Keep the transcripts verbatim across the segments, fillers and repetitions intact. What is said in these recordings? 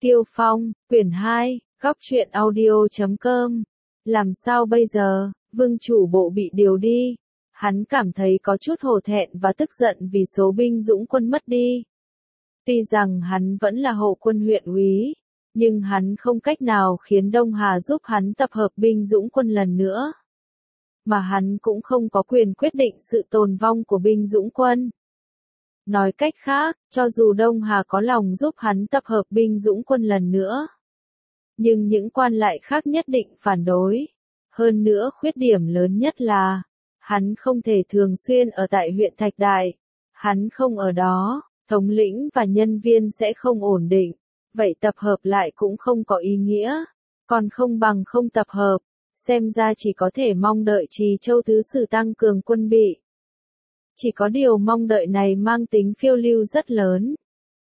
Tiêu Phong, quyển hai, góc truyện audio chấm com. Làm sao bây giờ, vương chủ bộ bị điều đi. Hắn cảm thấy có chút hổ thẹn và tức giận vì số binh dũng quân mất đi. Tuy rằng hắn vẫn là hộ quân huyện úy, nhưng hắn không cách nào khiến Đông Hà giúp hắn tập hợp binh dũng quân lần nữa. Mà hắn cũng không có quyền quyết định sự tồn vong của binh dũng quân. Nói cách khác, cho dù Đông Hà có lòng giúp hắn tập hợp binh dũng quân lần nữa, nhưng những quan lại khác nhất định phản đối. Hơn nữa khuyết điểm lớn nhất là, hắn không thể thường xuyên ở tại huyện Thạch Đại. Hắn không ở đó, thống lĩnh và nhân viên sẽ không ổn định, vậy tập hợp lại cũng không có ý nghĩa, còn không bằng không tập hợp. Xem ra chỉ có thể mong đợi Trì Châu Thứ Sử tăng cường quân bị. Chỉ có điều mong đợi này mang tính phiêu lưu rất lớn.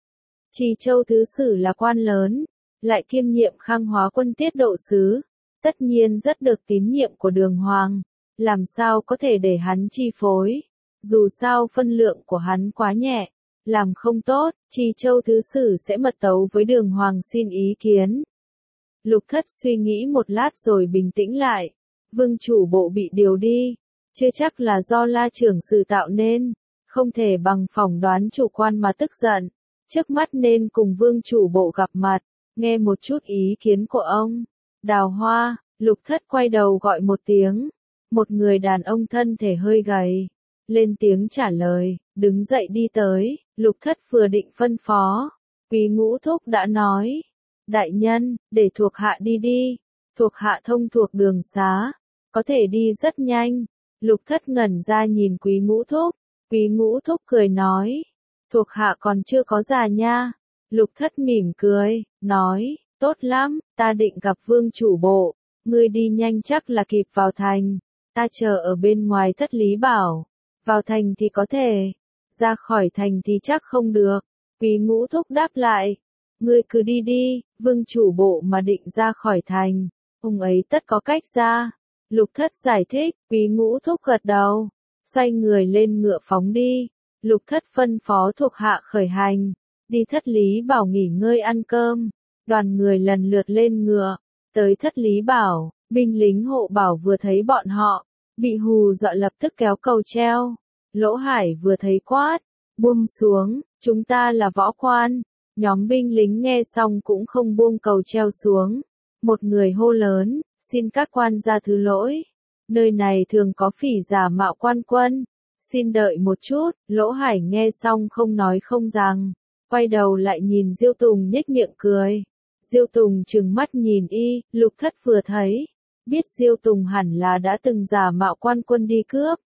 Trì Châu Thứ Sử là quan lớn, lại kiêm nhiệm Khang Hóa quân tiết độ sứ, tất nhiên rất được tín nhiệm của Đường Hoàng, làm sao có thể để hắn chi phối, dù sao phân lượng của hắn quá nhẹ, làm không tốt, Trì Châu Thứ Sử sẽ mật tấu với Đường Hoàng xin ý kiến. Lục Thất suy nghĩ một lát rồi bình tĩnh lại, vương chủ bộ bị điều đi, chưa chắc là do La trưởng sự tạo nên, không thể bằng phỏng đoán chủ quan mà tức giận, trước mắt nên cùng vương chủ bộ gặp mặt, nghe một chút ý kiến của ông. Đào Hoa, Lục Thất quay đầu gọi một tiếng, một người đàn ông thân thể hơi gầy, lên tiếng trả lời, đứng dậy đi tới, Lục Thất vừa định phân phó, Quý Ngũ Thúc đã nói, đại nhân, để thuộc hạ đi đi, thuộc hạ thông thuộc đường xá, có thể đi rất nhanh. Lục Thất ngẩn ra nhìn Quý Ngũ Thúc, Quý Ngũ Thúc cười nói, thuộc hạ còn chưa có già nha. Lục Thất mỉm cười, nói, tốt lắm, ta định gặp vương chủ bộ, ngươi đi nhanh chắc là kịp vào thành, ta chờ ở bên ngoài Thất Lý Bảo, vào thành thì có thể, ra khỏi thành thì chắc không được. Quý Ngũ Thúc đáp lại, ngươi cứ đi đi, vương chủ bộ mà định ra khỏi thành, ông ấy tất có cách ra. Lục Thất giải thích, Quý Ngũ Thúc gật đầu, xoay người lên ngựa phóng đi. Lục Thất phân phó thuộc hạ khởi hành, đi Thất Lý Bảo nghỉ ngơi ăn cơm. Đoàn người lần lượt lên ngựa, tới Thất Lý Bảo, binh lính hộ bảo vừa thấy bọn họ, bị hù dọa lập tức kéo cầu treo. Lỗ Hải vừa thấy quát, buông xuống, chúng ta là võ quan. Nhóm binh lính nghe xong cũng không buông cầu treo xuống. Một người hô lớn, xin các quan gia thứ lỗi. Nơi này thường có phỉ giả mạo quan quân. Xin đợi một chút, Lỗ Hải nghe xong không nói không rằng. Quay đầu lại nhìn Diêu Tùng nhếch miệng cười. Diêu Tùng trừng mắt nhìn y, Lục Thất vừa thấy. Biết Diêu Tùng hẳn là đã từng giả mạo quan quân đi cướp.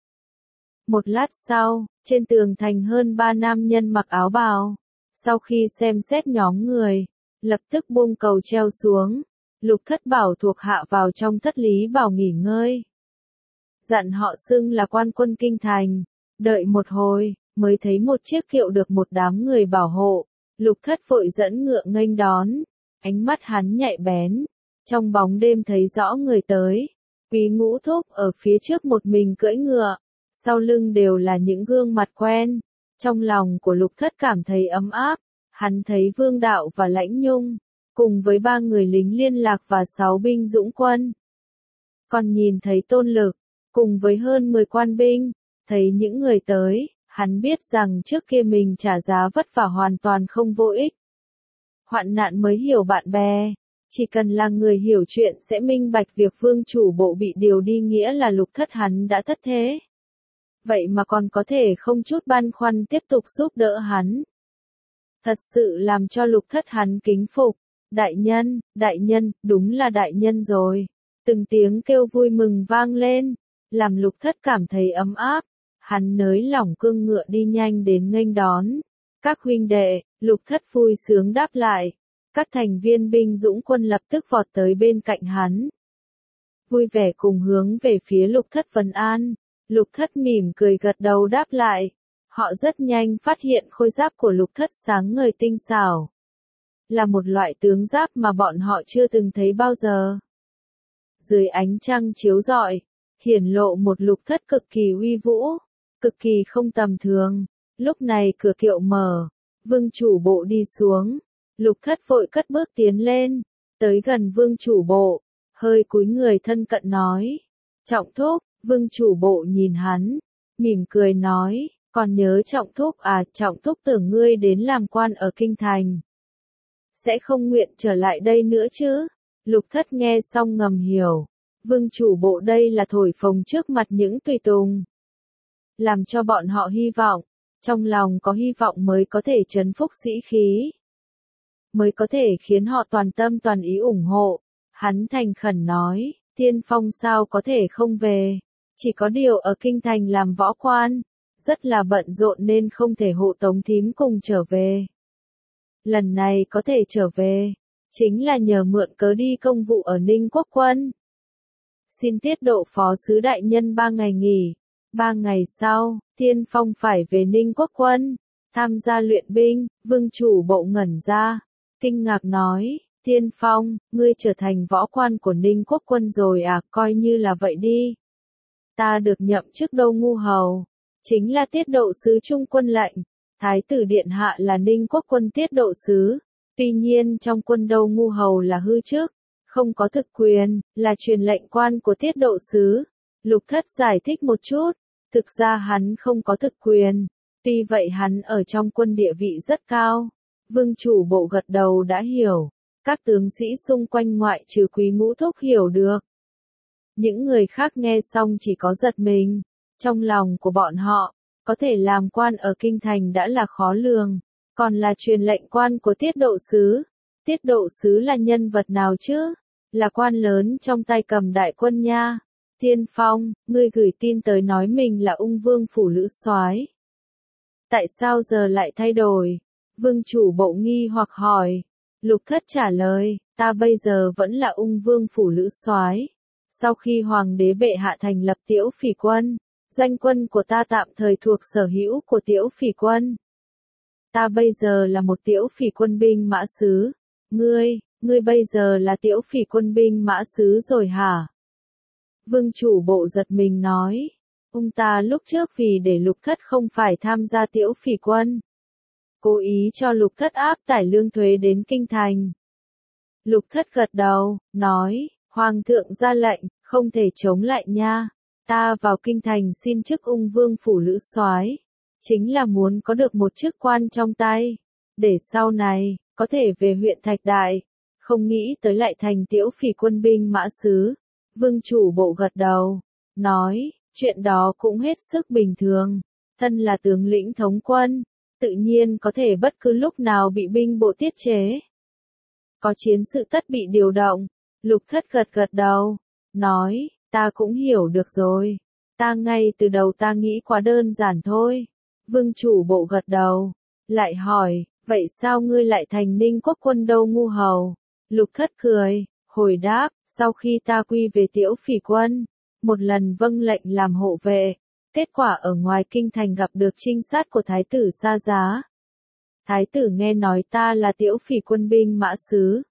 Một lát sau, trên tường thành hơn ba nam nhân mặc áo bào. Sau khi xem xét nhóm người, lập tức buông cầu treo xuống. Lục Thất bảo thuộc hạ vào trong Thất Lý Bảo nghỉ ngơi. Dặn họ xưng là quan quân kinh thành. Đợi một hồi, mới thấy một chiếc kiệu được một đám người bảo hộ. Lục Thất vội dẫn ngựa nghênh đón. Ánh mắt hắn nhạy bén. Trong bóng đêm thấy rõ người tới. Quý Ngũ Thúc ở phía trước một mình cưỡi ngựa. Sau lưng đều là những gương mặt quen. Trong lòng của Lục Thất cảm thấy ấm áp. Hắn thấy Vương Đạo và Lãnh Nhung, cùng với ba người lính liên lạc và sáu binh dũng quân. Còn nhìn thấy Tôn Lực, cùng với hơn mười quan binh, thấy những người tới, hắn biết rằng trước kia mình trả giá vất vả hoàn toàn không vô ích. Hoạn nạn mới hiểu bạn bè, chỉ cần là người hiểu chuyện sẽ minh bạch việc vương chủ bộ bị điều đi nghĩa là Lục Thất hắn đã thất thế. Vậy mà còn có thể không chút băn khoăn tiếp tục giúp đỡ hắn. Thật sự làm cho Lục Thất hắn kính phục. Đại nhân, đại nhân, đúng là đại nhân rồi. Từng tiếng kêu vui mừng vang lên, làm Lục Thất cảm thấy ấm áp. Hắn nới lỏng cương ngựa đi nhanh đến nghênh đón. Các huynh đệ, Lục Thất vui sướng đáp lại. Các thành viên binh dũng quân lập tức vọt tới bên cạnh hắn. Vui vẻ cùng hướng về phía Lục Thất vấn an. Lục Thất mỉm cười gật đầu đáp lại. Họ rất nhanh phát hiện khôi giáp của Lục Thất sáng ngời tinh xảo. Là một loại tướng giáp mà bọn họ chưa từng thấy bao giờ. Dưới ánh trăng chiếu rọi, hiển lộ một Lục Thất cực kỳ uy vũ, cực kỳ không tầm thường. Lúc này cửa kiệu mở, vương chủ bộ đi xuống. Lục thất vội cất bước tiến lên, tới gần vương chủ bộ, hơi cúi người thân cận nói. Trọng thúc, vương chủ bộ nhìn hắn, mỉm cười nói, còn nhớ trọng thúc à, trọng thúc tưởng ngươi đến làm quan ở kinh thành. Sẽ không nguyện trở lại đây nữa chứ? Lục thất nghe xong ngầm hiểu, vương chủ bộ đây là thổi phồng trước mặt những tùy tùng. Làm cho bọn họ hy vọng, trong lòng có hy vọng mới có thể trấn phúc sĩ khí. Mới có thể khiến họ toàn tâm toàn ý ủng hộ. Hắn thành khẩn nói, Tiên Phong sao có thể không về, chỉ có điều ở kinh thành làm võ quan, rất là bận rộn nên không thể hộ tống thím cùng trở về. Lần này có thể trở về, chính là nhờ mượn cớ đi công vụ ở Ninh Quốc quân. Xin tiết độ phó sứ đại nhân ba ngày nghỉ, ba ngày sau, Tiên Phong phải về Ninh Quốc quân, tham gia luyện binh. Vương chủ bộ ngẩn ra, kinh ngạc nói, Tiên Phong, ngươi trở thành võ quan của Ninh Quốc quân rồi à, coi như là vậy đi. Ta được nhậm chức Đâu Ngu Hầu, chính là tiết độ sứ trung quân lệnh, Thái tử điện hạ là Ninh Quốc quân tiết độ sứ, tuy nhiên trong quân Đâu Ngu Hầu là hư chức, không có thực quyền, là truyền lệnh quan của tiết độ sứ. Lục thất giải thích một chút, thực ra hắn không có thực quyền, tuy vậy hắn ở trong quân địa vị rất cao. Vương chủ bộ gật đầu đã hiểu, các tướng sĩ xung quanh ngoại trừ Quý Ngũ Thúc hiểu được. Những người khác nghe xong chỉ có giật mình, trong lòng của bọn họ, có thể làm quan ở kinh thành đã là khó lường, còn là truyền lệnh quan của tiết độ sứ. Tiết độ sứ là nhân vật nào chứ? Là quan lớn trong tay cầm đại quân nha. Tiên Phong, ngươi gửi tin tới nói mình là ung vương phủ lữ soái. Tại sao giờ lại thay đổi? Vương chủ bộ nghi hoặc hỏi. Lục thất trả lời, ta bây giờ vẫn là ung vương phủ lữ soái. Sau khi hoàng đế bệ hạ thành lập Tiễu Phỉ quân, doanh quân của ta tạm thời thuộc sở hữu của Tiễu Phỉ quân. Ta bây giờ là một Tiễu Phỉ quân binh mã sứ. Ngươi, ngươi bây giờ là Tiễu Phỉ quân binh mã sứ rồi hả? Vương chủ bộ giật mình nói, ông ta lúc trước vì để lục thất không phải tham gia Tiễu Phỉ quân, cố ý cho lục thất áp tải lương thuế đến kinh thành. Lục thất gật đầu, nói, hoàng thượng ra lệnh, không thể chống lại nha. Ta vào kinh thành xin chức ung vương phủ lữ soái, chính là muốn có được một chức quan trong tay, để sau này, có thể về huyện Thạch Đại, không nghĩ tới lại thành Tiễu Phỉ quân binh mã sứ. Vương chủ bộ gật đầu, nói, chuyện đó cũng hết sức bình thường, thân là tướng lĩnh thống quân, tự nhiên có thể bất cứ lúc nào bị binh bộ tiết chế. Có chiến sự tất bị điều động. Lục thất gật gật đầu, nói, ta cũng hiểu được rồi, ta ngay từ đầu ta nghĩ quá đơn giản thôi. Vương chủ bộ gật đầu, lại hỏi, vậy sao ngươi lại thành Ninh Quốc quân Đâu Ngu Hầu? Lục thất cười, hồi đáp, sau khi ta quy về Tiễu Phỉ quân, một lần vâng lệnh làm hộ vệ, kết quả ở ngoài kinh thành gặp được trinh sát của thái tử Sa Giá. Thái tử nghe nói ta là Tiễu Phỉ quân binh mã sứ,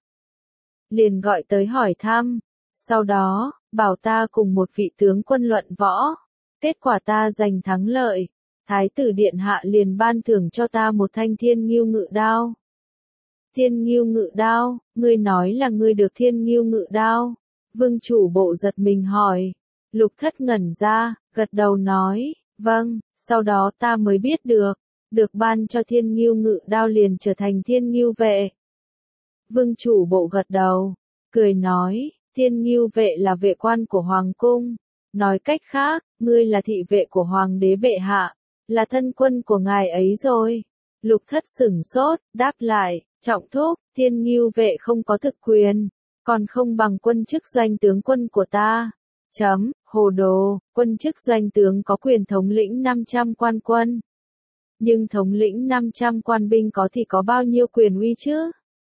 liền gọi tới hỏi thăm, sau đó, bảo ta cùng một vị tướng quân luận võ, kết quả ta giành thắng lợi, thái tử điện hạ liền ban thưởng cho ta một thanh Thiên Ngưu Ngự đao. Thiên Ngưu Ngự đao, ngươi nói là ngươi được Thiên Ngưu Ngự đao? Vương chủ bộ giật mình hỏi. Lục thất ngẩn ra, gật đầu nói, vâng, sau đó ta mới biết được, được ban cho Thiên Ngưu Ngự đao liền trở thành Thiên Ngưu vệ. Vương chủ bộ gật đầu, cười nói, Thiên Ngưu vệ là vệ quan của hoàng cung, nói cách khác, ngươi là thị vệ của hoàng đế bệ hạ, là thân quân của ngài ấy rồi. Lục thất sửng sốt, đáp lại, trọng thúc, Thiên Ngưu vệ không có thực quyền, còn không bằng quân chức doanh tướng quân của ta. Chấm, hồ đồ, quân chức doanh tướng có quyền thống lĩnh năm trăm quan quân. Nhưng thống lĩnh năm trăm quan binh có thì có bao nhiêu quyền uy chứ?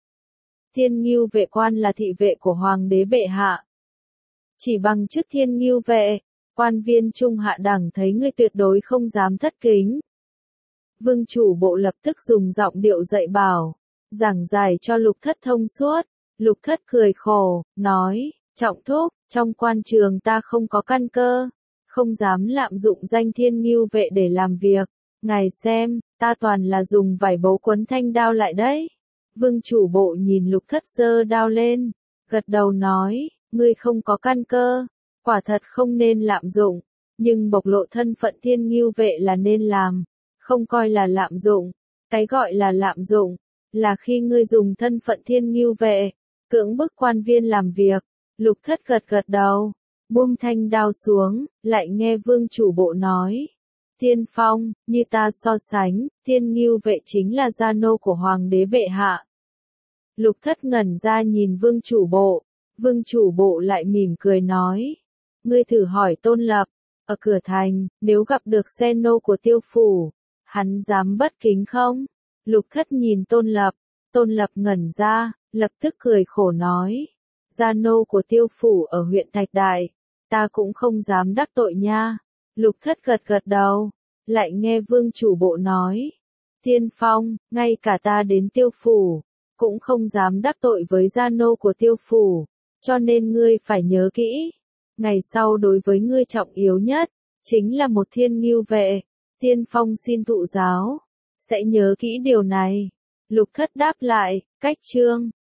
Thiên Ngưu vệ quan là thị vệ của hoàng đế bệ hạ. Chỉ bằng chức Thiên Ngưu vệ, quan viên trung hạ đẳng thấy ngươi tuyệt đối không dám thất kính. Vương chủ bộ lập tức dùng giọng điệu dạy bảo, giảng giải cho lục thất thông suốt. Lục thất cười khổ, nói, trọng thúc, trong quan trường ta không có căn cơ, không dám lạm dụng danh Thiên Ngưu vệ để làm việc. Ngài xem, ta toàn là dùng vải bấu quấn thanh đao lại đấy. Vương chủ bộ nhìn Lục Thất giơ đao lên, gật đầu nói, ngươi không có căn cơ, quả thật không nên lạm dụng, nhưng bộc lộ thân phận Thiên Ngưu vệ là nên làm, không coi là lạm dụng. Cái gọi là lạm dụng, là khi ngươi dùng thân phận Thiên Ngưu vệ, cưỡng bức quan viên làm việc. Lục Thất gật gật đầu, buông thanh đao xuống, lại nghe Vương chủ bộ nói. Tiên Phong, như ta so sánh, Thiên Ngưu vệ chính là gia nô của Hoàng đế bệ hạ. Lục Thất ngẩn ra nhìn Vương chủ bộ, Vương chủ bộ lại mỉm cười nói. Ngươi thử hỏi Tôn Lập, ở cửa thành, nếu gặp được xe nô của Tiêu phủ, hắn dám bất kính không? Lục Thất nhìn Tôn Lập, Tôn Lập ngẩn ra, lập tức cười khổ nói. Gia nô của Tiêu phủ ở huyện Thạch Đại, ta cũng không dám đắc tội nha. Lục Thất gật gật đầu, lại nghe Vương chủ bộ nói. Tiên Phong, ngay cả ta đến Tiêu phủ, cũng không dám đắc tội với gia nô của Tiêu phủ, cho nên ngươi phải nhớ kỹ. Ngày sau đối với ngươi trọng yếu nhất, chính là một Thiên Ngưu vệ. Tiên Phong xin thụ giáo, sẽ nhớ kỹ điều này. Lục Thất đáp lại, cách chương.